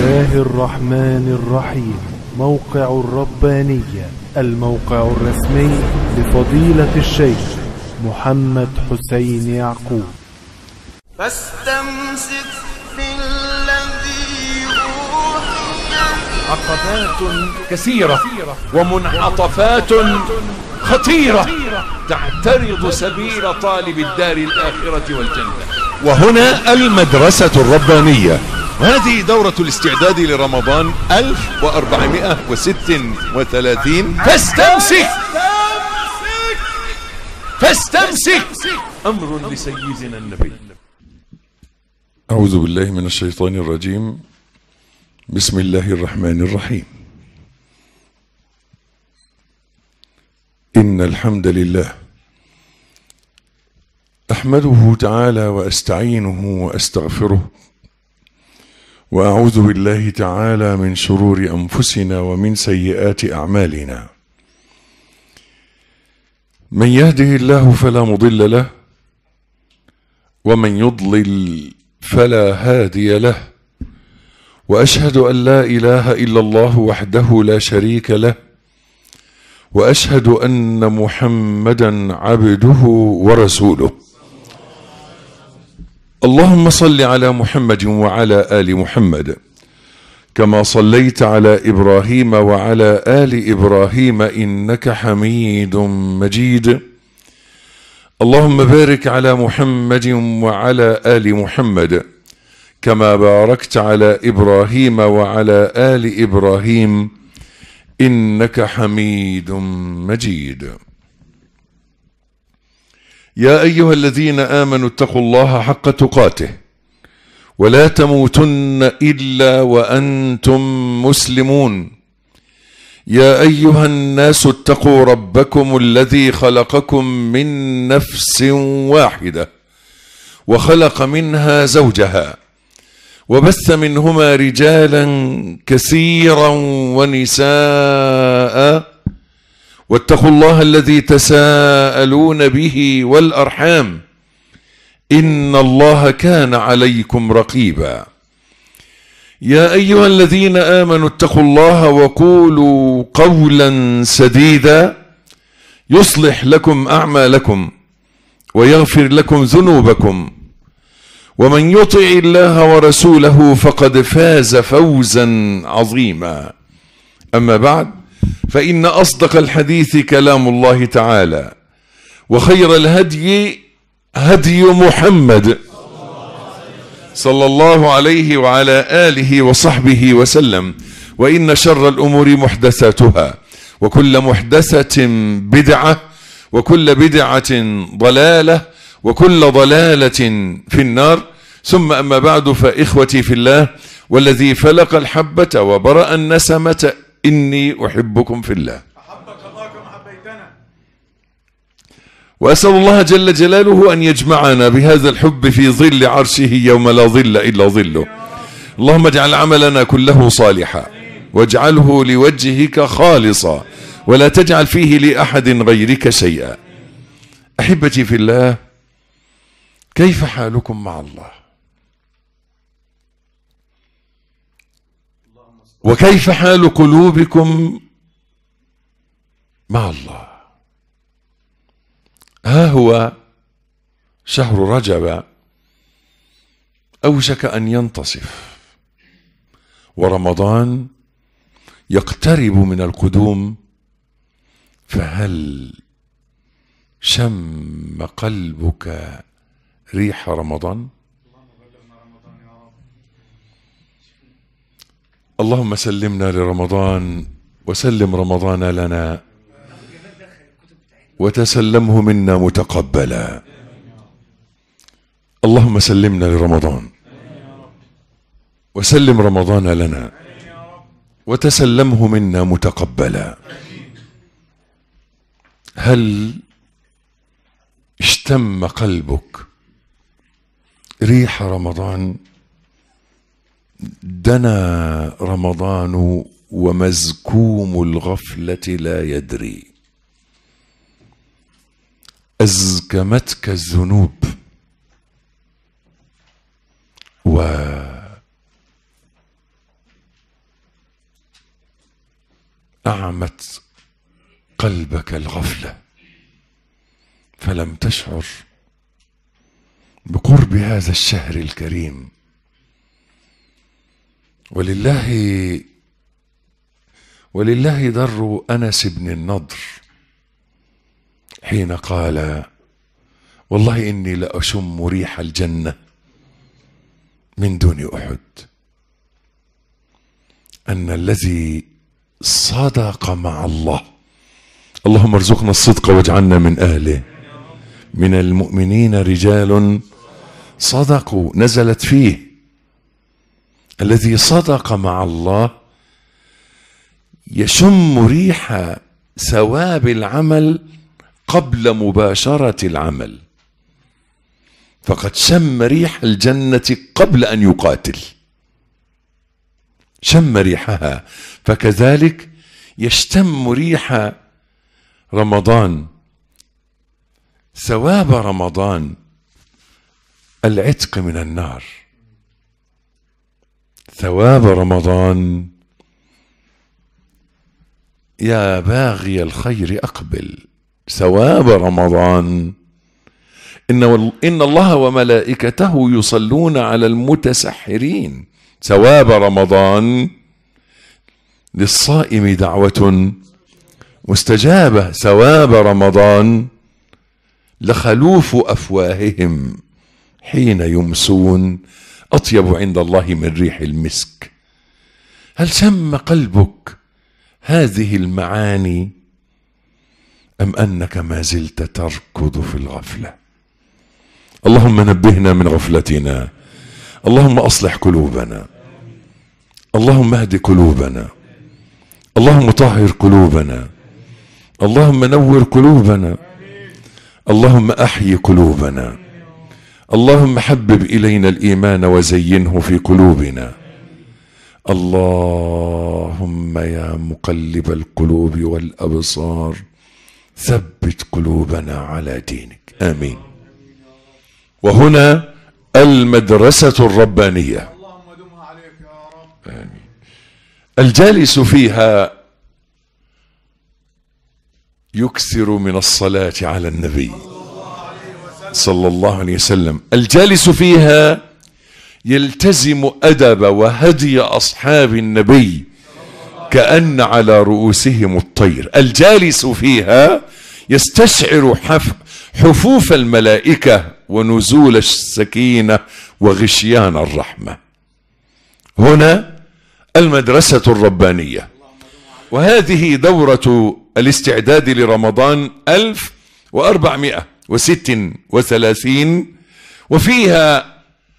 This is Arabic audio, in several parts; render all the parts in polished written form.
الله الرحمن الرحيم. موقع الربانية، الموقع الرسمي لفضيلة الشيخ محمد حسين يعقوب. فاستمسك بالذي أوحي. عقبات كثيرة ومنعطفات خطيرة تعترض سبيل طالب الدار الآخرة والجنة. وهنا المدرسة الربانية، هذه دورة الاستعداد لرمضان 1436. فاستمسك أمر لسيدنا النبي. أعوذ بالله من الشيطان الرجيم. بسم الله الرحمن الرحيم. إن الحمد لله أحمده تعالى وأستعينه وأستغفره، وأعوذ بالله تعالى من شرور أنفسنا ومن سيئات أعمالنا. من يهده الله فلا مضل له، ومن يضلل فلا هادي له، وأشهد أن لا إله إلا الله وحده لا شريك له، وأشهد أن محمدا عبده ورسوله. اللهم صل على محمد وعلى آل محمد كما صليت على إبراهيم وعلى آل إبراهيم إنك حميد مجيد. اللهم بارك على محمد وعلى آل محمد كما باركت على إبراهيم وعلى آل إبراهيم إنك حميد مجيد. يا أيها الذين آمنوا اتقوا الله حق تقاته ولا تموتن إلا وأنتم مسلمون. يا أيها الناس اتقوا ربكم الذي خلقكم من نفس واحدة وخلق منها زوجها وبث منهما رجالا كثيرا ونساء، واتقوا الله الذي تساءلون به والأرحام إن الله كان عليكم رقيبا. يا أيها الذين آمنوا اتقوا الله وقولوا قولا سديدا يصلح لكم أعمالكم ويغفر لكم ذنوبكم، ومن يطع الله ورسوله فقد فاز فوزا عظيما. أما بعد، فإن أصدق الحديث كلام الله تعالى، وخير الهدي هدي محمد صلى الله عليه وعلى آله وصحبه وسلم، وإن شر الأمور محدثاتها، وكل محدثة بدعة، وكل بدعة ضلالة، وكل ضلالة في النار. ثم أما بعد، فإخوتي في الله والذي فلق الحبة وبرأ النسمة إني أحبكم في الله، أحبك الله كما حبيتنا. وأسأل الله جل جلاله أن يجمعنا بهذا الحب في ظل عرشه يوم لا ظل إلا ظله. اللهم اجعل عملنا كله صالحا، واجعله لوجهك خالصا، ولا تجعل فيه لأحد غيرك شيئا. أحبتي في الله، كيف حالكم مع الله؟ وكيف حال قلوبكم مع الله؟ ها هو شهر رجب أوشك أن ينتصف، ورمضان يقترب من القدوم، فهل شم قلبك ريح رمضان؟ اللهم سلمنا لرمضان، وسلم رمضان لنا، وتسلمه منا متقبلا. اللهم سلمنا لرمضان، وسلم رمضان لنا، وتسلمه منا متقبلا. هل اشتم قلبك ريح رمضان؟ دنا رمضان ومزكوم الغفلة لا يدري، أزكمتك الذنوب أعمت قلبك الغفلة فلم تشعر بقرب هذا الشهر الكريم. ولله در أنس بن النضر حين قال: والله إني لأشم ريح الجنة من دون أحد. أن الذي صدق مع الله، اللهم ارزقنا الصدق واجعلنا من أهله، من المؤمنين رجال صدقوا نزلت فيه. الذي صدق مع الله يشم ريح ثواب العمل قبل مباشرة العمل، فقد شم ريح الجنة قبل أن يقاتل، شم ريحها. فكذلك يشتم ريح رمضان، ثواب رمضان العتق من النار. ثواب رمضان يا باغي الخير أقبل، ثواب رمضان إن الله وملائكته يصلون على المتسحرين. ثواب رمضان للصائم دعوة مستجابة. ثواب رمضان لخلوف أفواههم حين يمسون أطيب عند الله من ريح المسك. هل شم قلبك هذه المعاني أم أنك ما زلت تركض في الغفلة؟ اللهم نبهنا من غفلتنا، اللهم أصلح قلوبنا، اللهم اهد قلوبنا، اللهم طهر قلوبنا، اللهم نور قلوبنا، اللهم أحيي قلوبنا، اللهم حبب إلينا الإيمان وزينه في قلوبنا. اللهم يا مقلب القلوب والأبصار ثبت قلوبنا على دينك، آمين. وهنا المدرسة الربانية، اللهم دمها عليك يا رب. آمين. الجالس فيها يكثر من الصلاة على النبي صلى الله عليه وسلم. الجالس فيها يلتزم أدب وهدي أصحاب النبي كأن على رؤوسهم الطير. الجالس فيها يستشعر حفوف الملائكة ونزول السكينة وغشيان الرحمة. هنا المدرسة الربانية، وهذه دورة الاستعداد لرمضان 1436، وفيها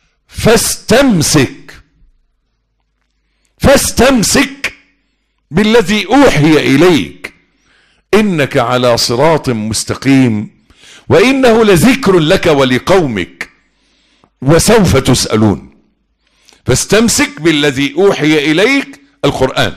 فاستمسك بالذي أوحي إليك إنك على صراط مستقيم وإنه لذكر لك ولقومك وسوف تسألون. فاستمسك بالذي أوحي إليك القرآن.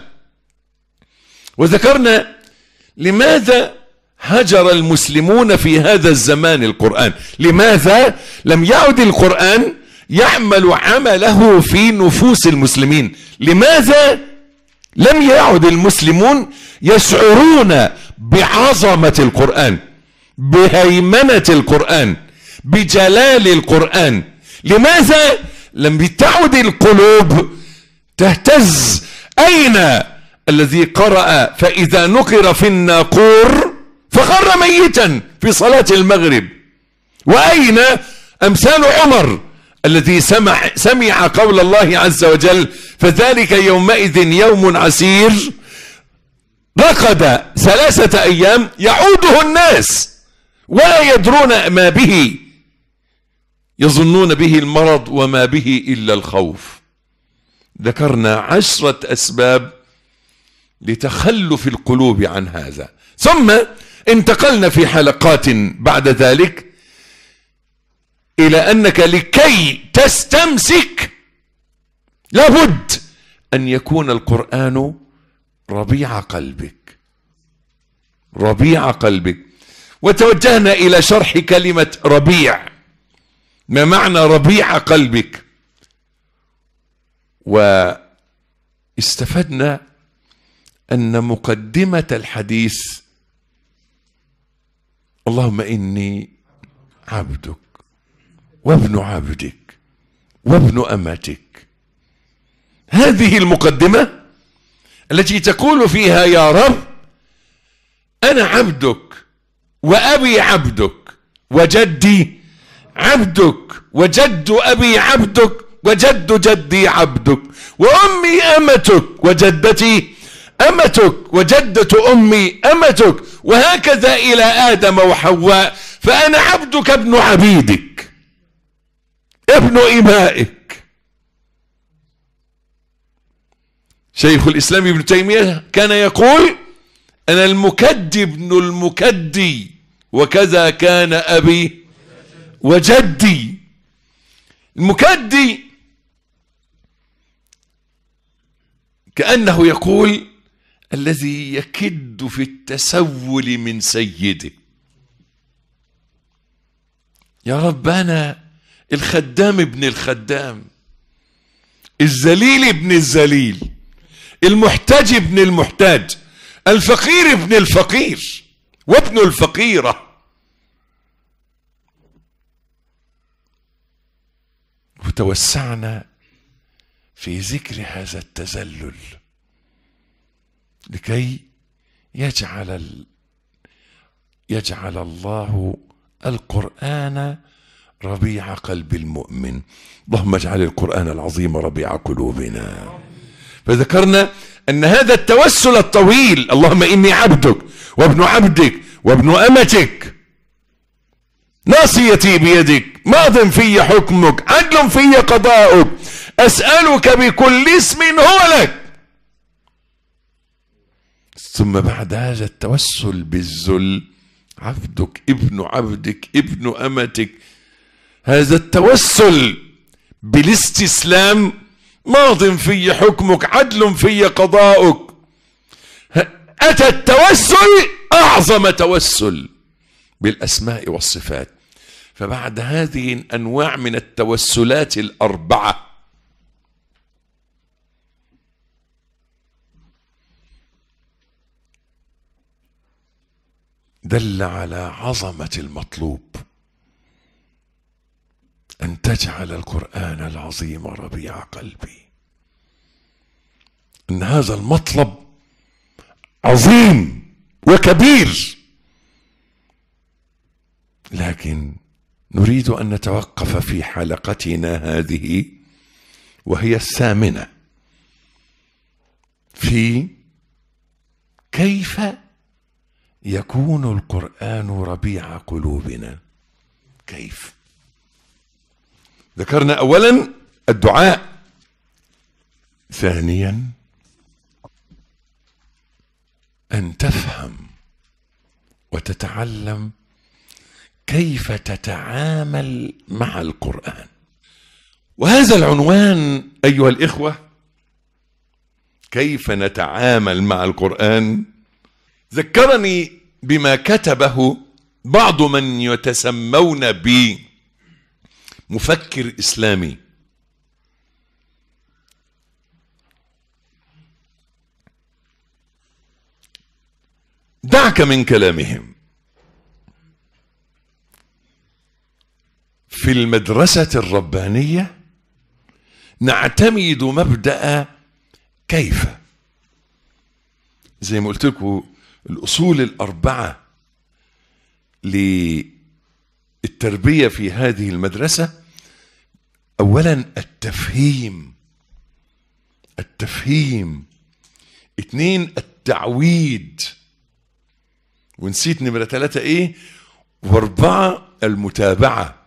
وذكرنا لماذا هجر المسلمون في هذا الزمان القرآن، لماذا لم يعد القرآن يعمل عمله في نفوس المسلمين، لماذا لم يعد المسلمون يشعرون بعظمة القرآن، بهيمنة القرآن، بجلال القرآن، لماذا لم تعد القلوب تهتز؟ أين الذي قرأ فإذا نقر في الناقور فخر ميتا في صلاة المغرب؟ وأين أمثال عمر الذي سمع قول الله عز وجل فذلك يومئذ يوم عسير، رقد 3 أيام يعوده الناس ولا يدرون ما به، يظنون به المرض وما به إلا الخوف. ذكرنا 10 أسباب لتخلف القلوب عن هذا، ثم انتقلنا في حلقات بعد ذلك إلى أنك لكي تستمسك لابد أن يكون القرآن ربيع قلبك، ربيع قلبك. وتوجهنا إلى شرح كلمة ربيع، ما معنى ربيع قلبك؟ واستفدنا أن مقدمة الحديث اللهم إني عبدك وابن عبدك وابن أمتك، هذه المقدمة التي تقول فيها يا رب أنا عبدك وأبي عبدك وجدي عبدك وجد أبي عبدك وجد جدي عبدك وأمي أمتك وجدتي أمتك وجدة أمي أمتك، وهكذا إلى آدم وحواء، فأنا عبدك ابن عبيدك ابن إمائك. شيخ الإسلام ابن تيمية كان يقول أنا المكدي ابن المكدي، وكذا كان أبي وجدي. المكدي كأنه يقول الذي يكد في التسول من سيده. يا رب أنا الخدام ابن الخدام، الذليل ابن الذليل، المحتاج ابن المحتاج، الفقير ابن الفقير وابن الفقيرة. وتوسعنا في ذكر هذا التذلل لكي يجعل الله القرآن ربيع قلب المؤمن. اللهم اجعل القرآن العظيم ربيع قلوبنا. فذكرنا أن هذا التوسل الطويل اللهم إني عبدك وابن عبدك وابن أمتك ناصيتي بيدك ماض في حكمك عدل في قضاؤك أسألك بكل اسم هو لك. ثم بعد هذا التوسل بالذل عبدك ابن عبدك ابن أمتك، هذا التوسل بالاستسلام ماض في حكمك عدل في قضاؤك، أتى التوسل أعظم توسل بالأسماء والصفات. فبعد هذه الأنواع من التوسلات الأربعة دل على عظمة المطلوب أن تجعل القرآن العظيم ربيع قلبي. أن هذا المطلب عظيم وكبير، لكن نريد أن نتوقف في حلقتنا هذه وهي الثامنة في كيف يكون القرآن ربيع قلوبنا. كيف؟ ذكرنا أولا الدعاء، ثانيا أن تفهم وتتعلم كيف تتعامل مع القرآن. وهذا العنوان أيها الإخوة، كيف نتعامل مع القرآن، ذكرني بما كتبه بعض من يتسمون بمفكر إسلامي. دعك من كلامهم. في المدرسة الربانية نعتمد مبدأ كيف، زي ما قلت لكم الأصول الأربعة للتربية في هذه المدرسة. أولا التفهيم، اثنين التعويد، ونسيت نمرة 3 ايه، و4 المتابعة.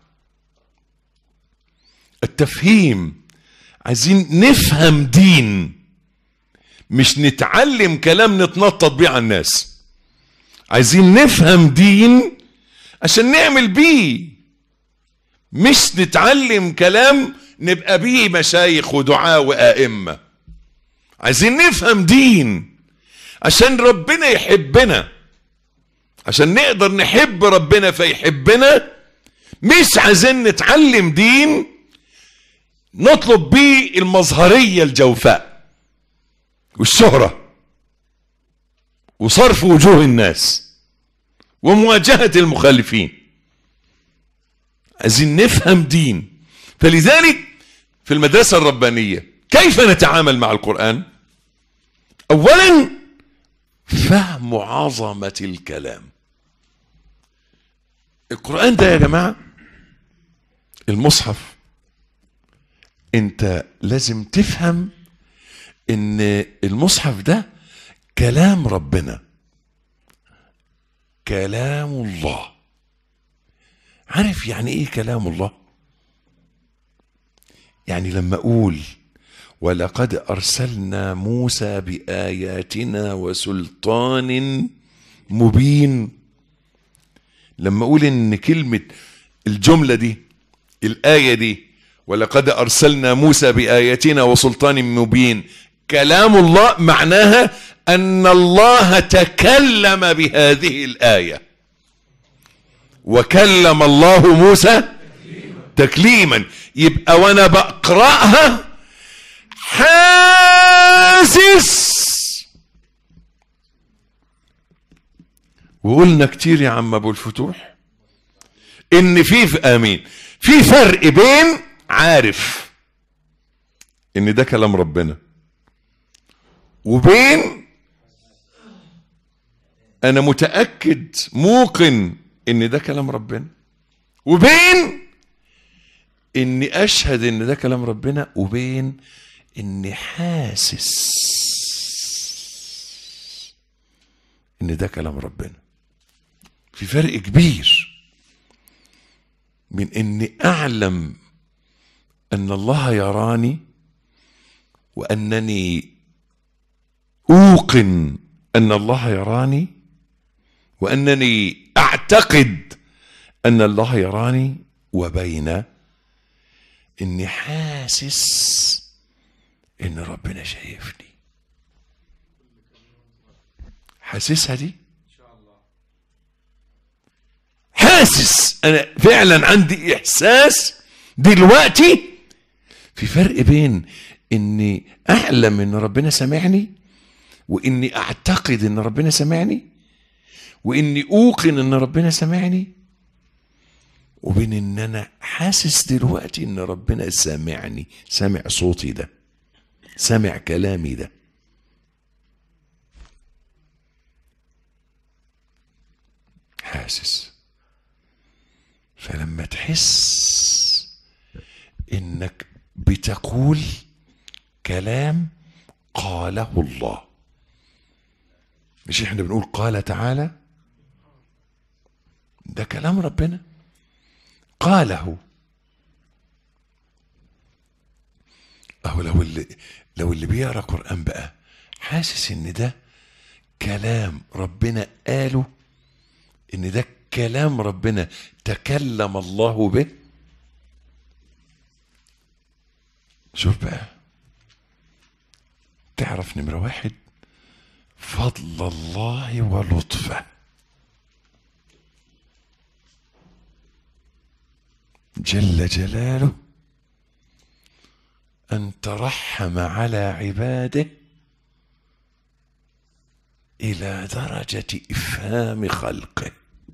التفهيم، عايزين نفهم دين، مش نتعلم كلام نتنطط بيه على الناس. عايزين نفهم دين عشان نعمل بيه، مش نتعلم كلام نبقى بيه مشايخ ودعاء وآئمة. عايزين نفهم دين عشان ربنا يحبنا، عشان نقدر نحب ربنا فيحبنا. مش عايزين نتعلم دين نطلب بيه المظهرية الجوفاء والشهرة. وصرف وجوه الناس ومواجهة المخالفين. عايزين نفهم دين. فلذلك في المدرسة الربانية كيف نتعامل مع القرآن؟ أولا فهم عظمة الكلام. القرآن ده يا جماعة، المصحف، انت لازم تفهم ان المصحف ده كلام ربنا، كلام الله. عارف يعني ايه كلام الله؟ يعني لما اقول ولقد ارسلنا موسى بآياتنا وسلطان مبين، لما اقول ان كلمة الجملة دي، الآية دي، ولقد ارسلنا موسى بآياتنا وسلطان مبين، كلام الله، معناها ان الله تكلم بهذه الآية، وكلم الله موسى تكليما. يبقى وانا بقرأها حاسس. وقلنا كتير يا عم ابو الفتوح ان في فرق بين عارف ان ده كلام ربنا، وبين انا متأكد موقن ان ده كلام ربنا، وبين اني اشهد ان ده كلام ربنا، وبين اني حاسس ان ده كلام ربنا. في فرق كبير من اني اعلم ان الله يراني، وانني اوقن ان الله يراني، وانني اعتقد ان الله يراني، وبين اني حاسس ان ربنا شايفني. حاسسها دي؟ حاسس، انا فعلا عندي احساس دلوقتي. في فرق بين اني اعلم ان ربنا سمعني، واني اعتقد ان ربنا سمعني، واني اوقن ان ربنا سمعني، وبين ان انا حاسس دلوقتي ان ربنا سامعني، سامع صوتي ده، سامع كلامي ده. حاسس. فلما تحس انك بتقول كلام قاله الله، مش احنا بنقول قال تعالى؟ ده كلام ربنا قاله. اهو لو اللي بيقرا قرآن بقى حاسس ان ده كلام ربنا قاله، ان ده كلام ربنا تكلم الله به، شوف بقى، تعرف نمرة واحد فضل الله ولطفه. جل جلاله أن ترحم على عباده إلى درجة إفهام خلقه.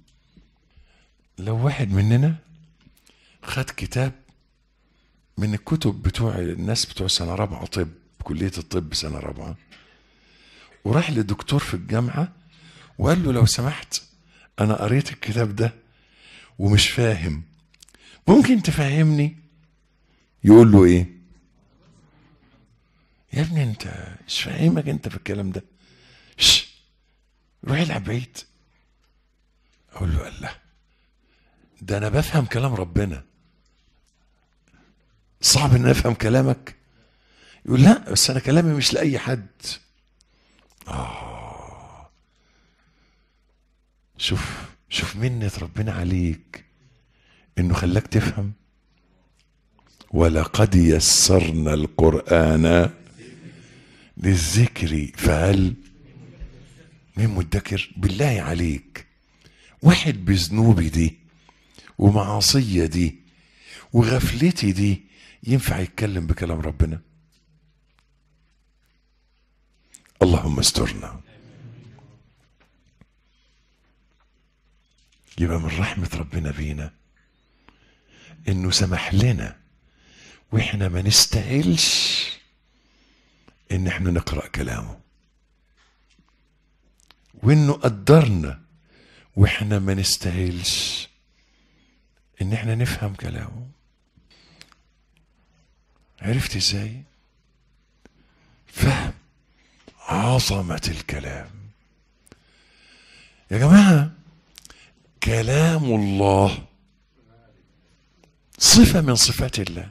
لو واحد مننا خد كتاب من الكتب بتوع الناس بتوع سنة رابعة طب، كلية الطب سنة رابعة، وراح للدكتور في الجامعة وقال له لو سمحت أنا قريت الكتاب ده ومش فاهم، ممكن تفهمني؟ يقول له ايه؟ يا ابني انت مش فاهمك انت في الكلام ده، روح العب بعيد. اقول له الله، ده انا بفهم كلام ربنا، صعب ان افهم كلامك؟ يقول لا بس انا كلامي مش لاي حد. شوف منة ربنا عليك انه خلاك تفهم. ولقد يسرنا القرآن للذكر فهل من مدكر. بالله عليك، واحد بذنوبي دي ومعاصية دي وغفلتي دي ينفع يتكلم بكلام ربنا؟ اللهم استرنا. يبقى من رحمة ربنا بينا انه سمح لنا واحنا ما نستاهلش ان احنا نقرأ كلامه، وانه قدرنا واحنا ما نستاهلش ان احنا نفهم كلامه. عرفت ازاي؟ فهم عظمة الكلام. يا جماعة كلام الله صفة من صفات الله،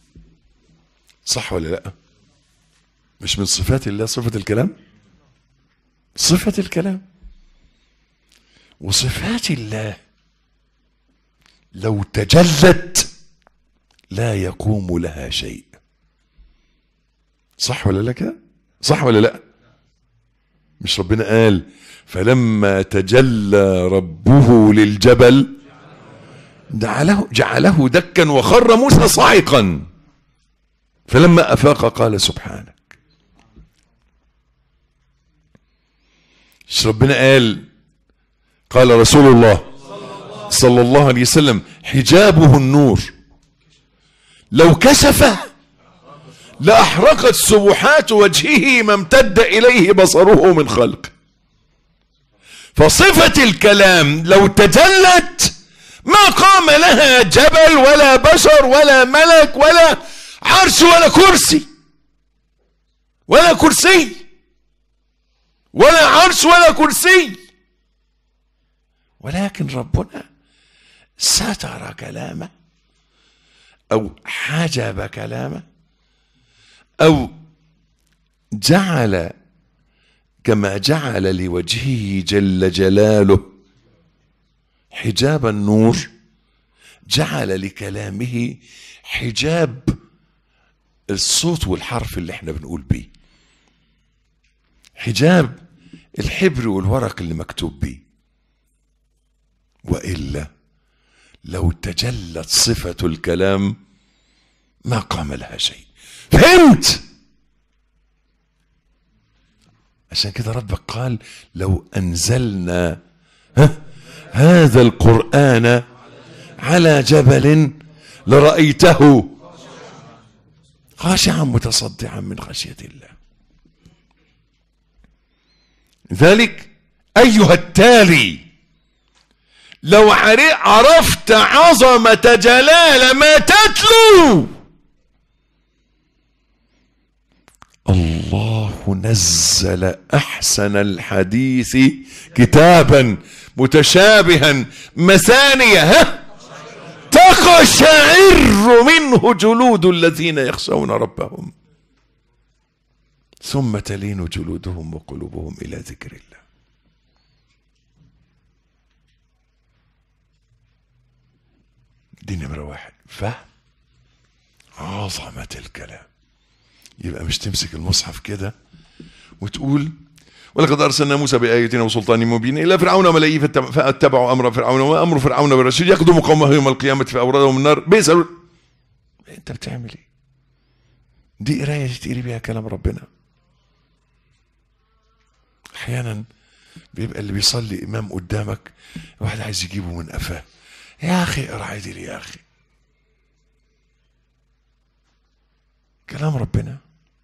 صح ولا لا؟ مش من صفات الله صفة الكلام؟ صفة الكلام. وصفات الله لو تجلت لا يقوم لها شيء، صح ولا لا كده؟ صح ولا لا؟ مش ربنا قال فلما تجلى ربه للجبل جعله دكا وخر موسى صاعقا فلما أفاق قال سبحانك. مش ربنا قال رسول الله صلى الله عليه وسلم حجابه النور لو كشفه لأحرقت سبحات وجهه ما امتد إليه بصره من خلق. فصفة الكلام لو تجلت ما قام لها جبل ولا بشر ولا ملك ولا عرش ولا كرسي ولا كرسي ولا عرش ولا كرسي، ولكن ربنا ستر كلامه أو حجب كلامه أو جعل كما جعل لوجهه جل جلاله حجاب النور، جعل لكلامه حجاب الصوت والحرف اللي احنا بنقول بيه، حجاب الحبر والورق اللي مكتوب بيه. وإلا لو تجلت صفة الكلام ما قام لها شيء. فهمت؟ عشان كده ربك قال لو أنزلنا هذا القرآن على جبل لرأيته خاشعا متصدعا من خشية الله. ذلك أيها التالي لو عرفت عظمة جلال ما تتلو. الله نزل أحسن الحديث كتابا متشابها مثانية تقشعر منه جلود الذين يخشون ربهم ثم تلين جلودهم وقلوبهم إلى ذكر الله. دي نمرة واحد، فهم عظمة الكلام. يبقى مش تمسك المصحف كده وتقول ولقد أرسلنا موسى بآياتنا وسلطان مبين إلى فرعون وملئه فاتبعوا أمر فرعون وأمر فرعون بالرشد يقدم قومه يوم القيامة فأوردهم النار بئس. أنت بتعمل إيه؟ دي قراية تقري بيها كلام ربنا. أحيانا بيبقى اللي بيصلي إمام قدامك واحد عايز يجيبه من قفاه، يا أخي اقرا عدل يا أخي. كلام ربنا.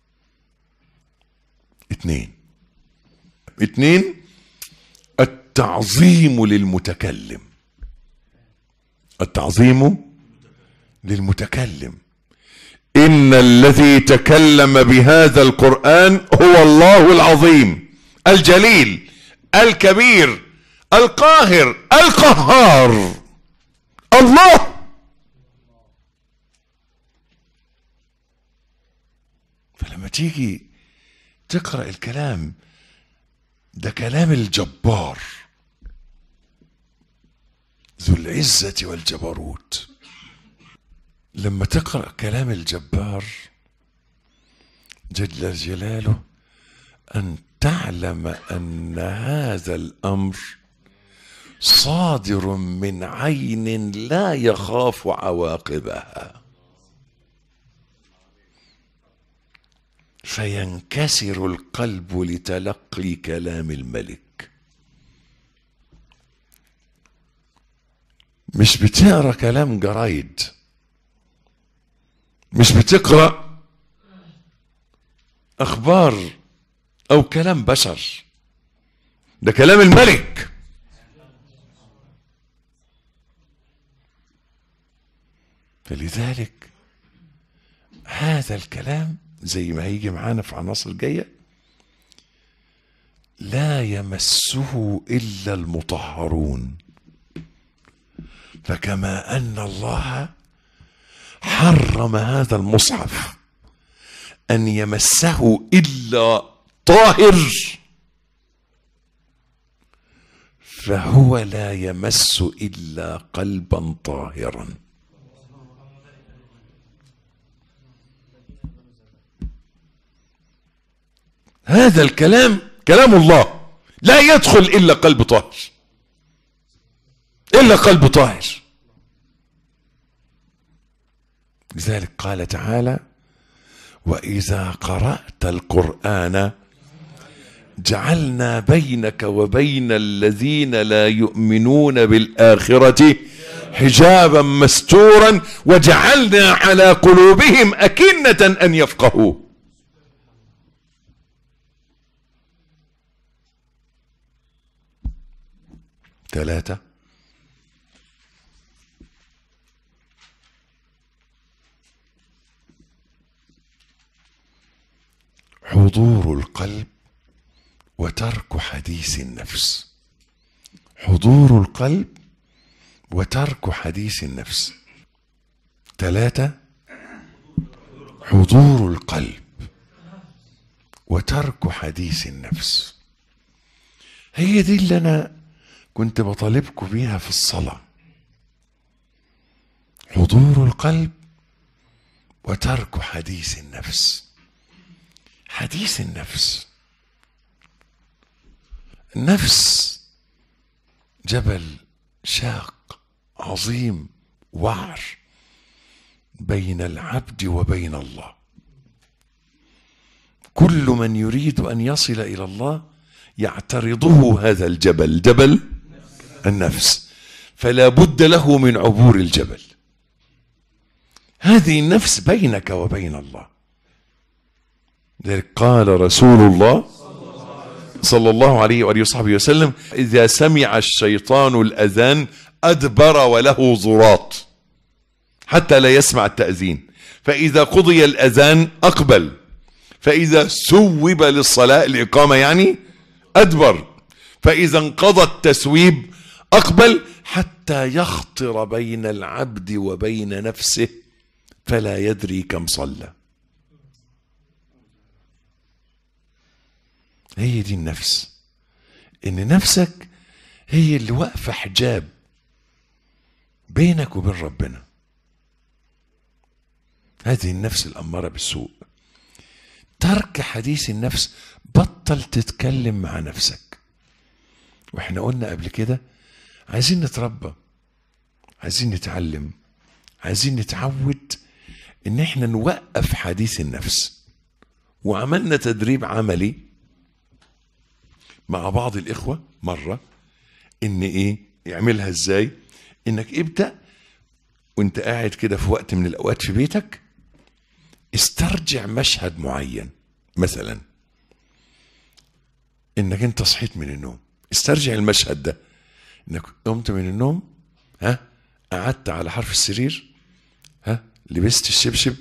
اتنين التعظيم للمتكلم. التعظيم للمتكلم. إن الذي تكلم بهذا القرآن هو الله العظيم الجليل الكبير القاهر القهار، الله. فلما تيجي تقرأ الكلام ده كلام الجبار ذو العزة والجبروت. لما تقرأ كلام الجبار جل جلاله أن تعلم أن هذا الأمر صادر من عين لا يخاف عواقبها، فينكسر القلب لتلقي كلام الملك. مش بتقرأ كلام جرايد، مش بتقرأ أخبار أو كلام بشر، ده كلام الملك. فلذلك هذا الكلام زي ما هيجي معانا في عناصر جاية لا يمسه إلا المطهرون. فكما أن الله حرم هذا المصحف أن يمسه إلا طاهر، فهو لا يمس إلا قلبا طاهرا. هذا الكلام كلام الله لا يدخل إلا قلب طاهر، إلا قلب طاهر. لذلك قال تعالى: وإذا قرأت القرآن جعلنا بينك وبين الذين لا يؤمنون بالآخرة حجابا مستورا وجعلنا على قلوبهم أكنة أن يفقهوا. 3 حضور القلب وترك حديث النفس. حضور القلب وترك حديث النفس. 3 حضور القلب وترك حديث النفس. هي دي اللي أنا كنت بطالبكم بيها في الصلاة. حضور القلب وترك حديث النفس. حديث النفس، النفس جبل شاق عظيم وعر بين العبد وبين الله. كل من يريد أن يصل إلى الله يعترضه هذا الجبل، جبل النفس، فلا بد له من عبور الجبل. هذه النفس بينك وبين الله. ذلك قال رسول الله صلى الله عليه وآله وصحبه وسلم: إذا سمع الشيطان الأذان أدبر وله ضراط حتى لا يسمع التأذين، فإذا قضي الأذان أقبل، فإذا سوب للصلاة الإقامة يعني أدبر، فإذا انقضى التسويب أقبل، حتى يخطر بين العبد وبين نفسه فلا يدري كم صلى. هي دي النفس، إن نفسك هي اللي واقفة حجاب بينك وبين ربنا. هذه النفس الأمارة بالسوء. ترك حديث النفس، بطل تتكلم مع نفسك. واحنا قلنا قبل كده عايزين نتربى، عايزين نتعلم، عايزين نتعود ان احنا نوقف حديث النفس. وعملنا تدريب عملي مع بعض الإخوة مرة، إن إيه يعملها إزاي؟ إنك ابدأ وإنت قاعد كده في وقت من الأوقات في بيتك، استرجع مشهد معين. مثلا إنك أنت صحيت من النوم، استرجع المشهد ده، إنك قمت من النوم، قعدت على حرف السرير، لبست الشبشب،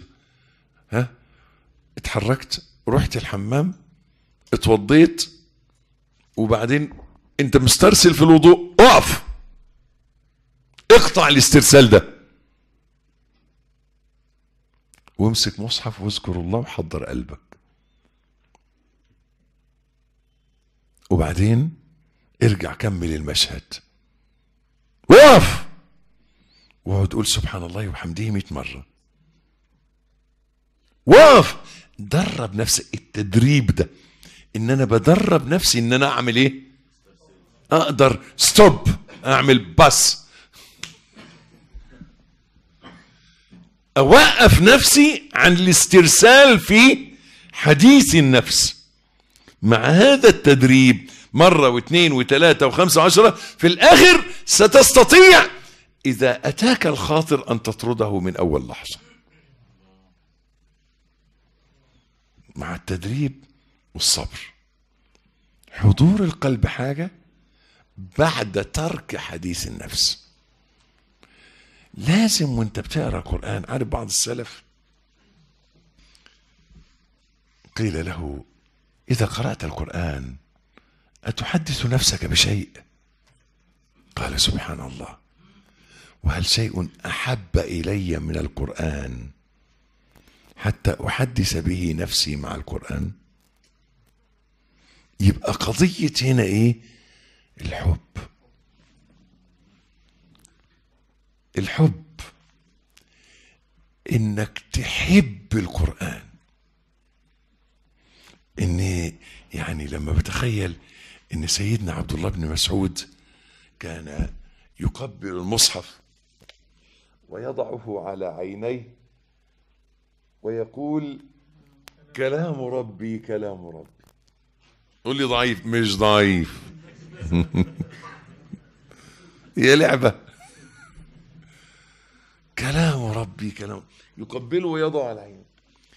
اتحركت، رحت الحمام، اتوضيت، وبعدين انت مسترسل في الوضوء، اقف، اقطع الاسترسال ده، وامسك مصحف واذكر الله وحضر قلبك. وبعدين ارجع كمل المشهد، وقف واقعد قول سبحان الله وبحمده 100 مرة. وقف، درب نفسك. التدريب ده ان انا بدرب نفسي ان انا اعمل ايه؟ اقدر ستوب، اعمل بس، اوقف نفسي عن الاسترسال في حديث النفس. مع هذا التدريب مرة واثنين وثلاثة وخمسة وعشرة، في الاخر ستستطيع إذا أتاك الخاطر أن تطرده من أول لحظة. مع التدريب والصبر. حضور القلب حاجة بعد ترك حديث النفس. لازم وانت بتقرأ القرآن، عارف بعض السلف قيل له إذا قرأت القرآن أتحدث نفسك بشيء؟ قال سبحان الله، وهل شيء أحب إلي من القرآن حتى أحدث به نفسي مع القرآن؟ يبقى قضية هنا إيه؟ الحب. الحب إنك تحب القرآن. إن يعني لما بتخيل إن سيدنا عبد الله بن مسعود كان يقبل المصحف ويضعه على عينيه ويقول كلام ربي كلام ربي. قول لي ضعيف؟ مش ضعيف. هي لعبة. كلام ربي كلام، يقبله ويضع على عينه.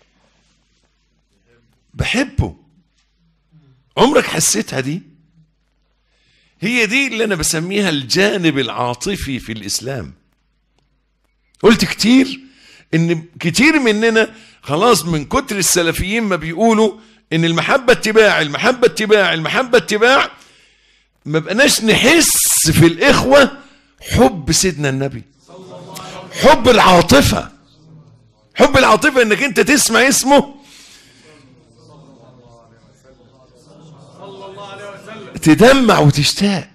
بحبه. عمرك حسيتها دي؟ هي دي اللي انا بسميها الجانب العاطفي في الاسلام. قلت كتير ان كتير مننا خلاص من كتر السلفيين ما بيقولوا ان المحبة اتباع المحبة اتباع المحبة اتباع، ما بقناش نحس في الاخوة حب سيدنا النبي، حب العاطفة. حب العاطفة انك انت تسمع اسمه تدمع وتشتاق.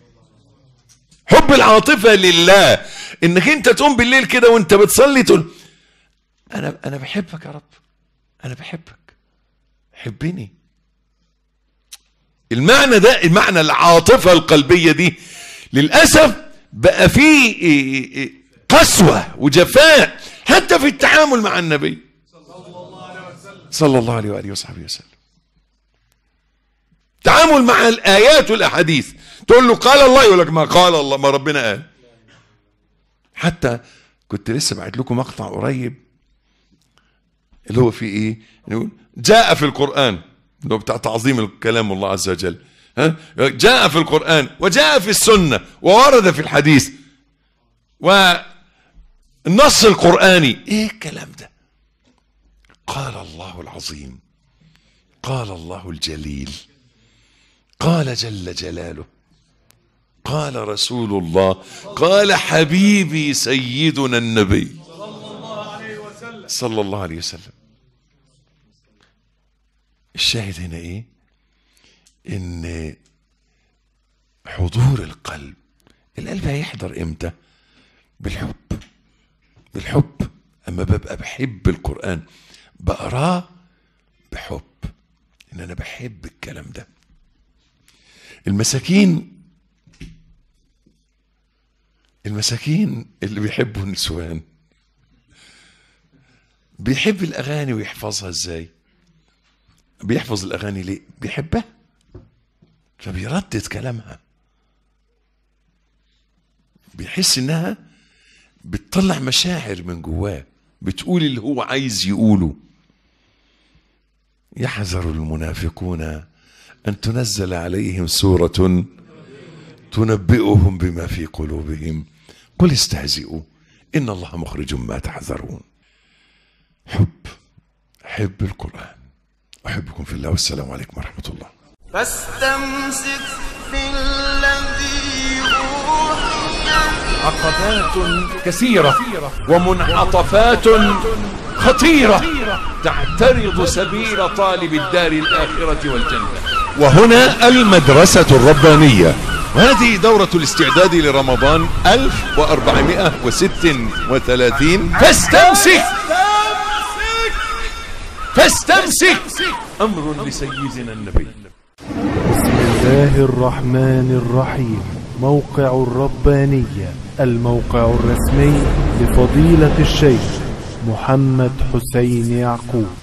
حب العاطفة لله انك انت تقوم بالليل كده وانت بتصلي تقول انا بحبك يا رب، انا بحبك، حبني. المعنى ده، المعنى العاطفة القلبية دي للأسف بقى فيه قسوة وجفاء حتى في التعامل مع النبي صلى الله عليه وآله وصحبه وسلم. تعامل مع الآيات والأحاديث، تقول له قال الله يقول لك ما قال الله، ما ربنا قال. حتى كنت لسه بعت لكم مقطع قريب اللي هو فيه ايه؟ نقول جاء في القرآن، اللي هو بتاع تعظيم كلام الله عز وجل. جاء في القرآن وجاء في السنة وورد في الحديث والنص القرآني. ايه الكلام ده؟ قال الله العظيم، قال الله الجليل، قال جل جلاله، قال رسول الله، قال حبيبي سيدنا النبي صلى الله عليه وسلم. الشاهد هنا ايه؟ ان حضور القلب. القلب هيحضر امتى؟ بالحب. بالحب. اما ببقى بحب القرآن بقراه بحب، ان انا بحب الكلام ده. المساكين اللي بيحبوا النسوان بيحب الاغاني ويحفظها ازاي؟ بيحفظ الاغاني ليه؟ بيحبها فبيردد كلامها، بيحس انها بتطلع مشاعر من جواه، بتقول اللي هو عايز يقوله. يحذر المنافقون أن تنزل عليهم سورة تنبئهم بما في قلوبهم قل استهزئوا إن الله مخرج ما تحذرون. حب القرآن. أحبكم في الله والسلام عليكم ورحمة الله. فاستمسك بالذي أوحي. عقبات كثيرة ومنعطفات خطيرة تعترض سبيل طالب الدار الآخرة والجنة. وهنا المدرسة الربانية، وهذه دورة الاستعداد لرمضان 1436. فاستمسك أمر لسيدنا النبي. بسم الله الرحمن الرحيم. موقع الربانية، الموقع الرسمي لفضيلة الشيخ محمد حسين يعقوب.